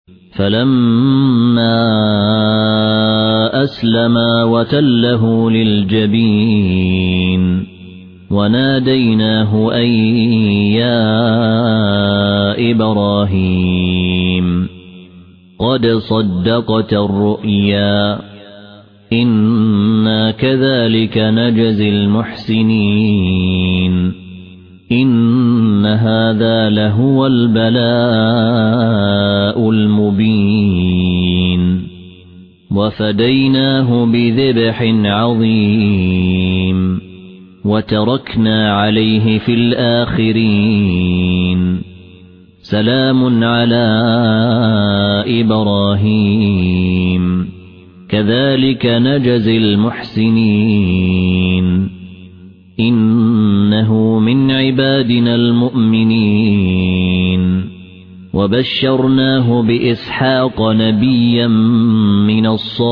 فلما أسلما وتله للجبين وناديناه أن يا إبراهيم قد صدقت الرؤيا إنا كذلك نجزي المحسنين إن هذا لهو البلاء المبين وفديناه بذبح عظيم وتركنا عليه في الآخرين سلام على إبراهيم كذلك نجزي المحسنين إنه من عبادنا المؤمنين وبشرناه بإسحاق نبيا من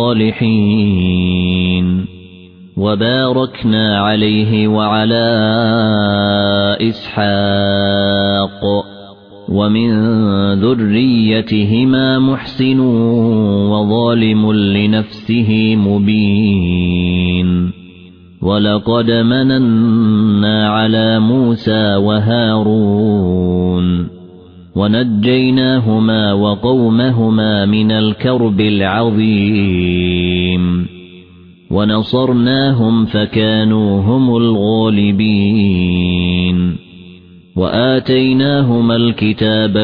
الصالحين وباركنا عليه وعلى إسحاق ومن ذريتهما محسن وظالم لنفسه مبين ولقد مننا على موسى وهارون ونجيناهما وقومهما من الكرب العظيم ونصرناهم فكانوا هم الغالبين وآتيناهما الكتاب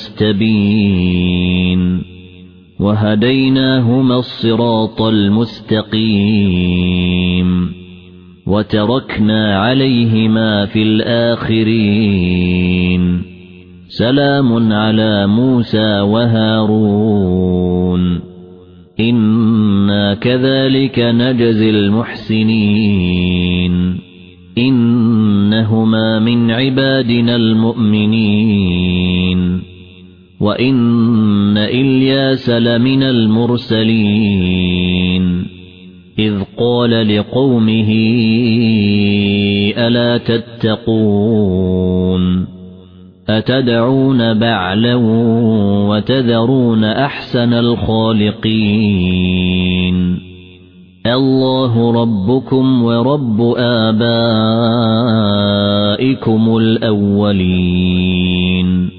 المستبين وهديناهما الصراط المستقيم وتركنا عليهما في الآخرين سلام على موسى وهارون إنا كذلك نجزي المحسنين إنهما من عبادنا المؤمنين وإن إلياس لمن المرسلين إذ قال لقومه ألا تتقون أتدعون بعلا وتذرون أحسن الخالقين الله ربكم ورب آبائكم الأولين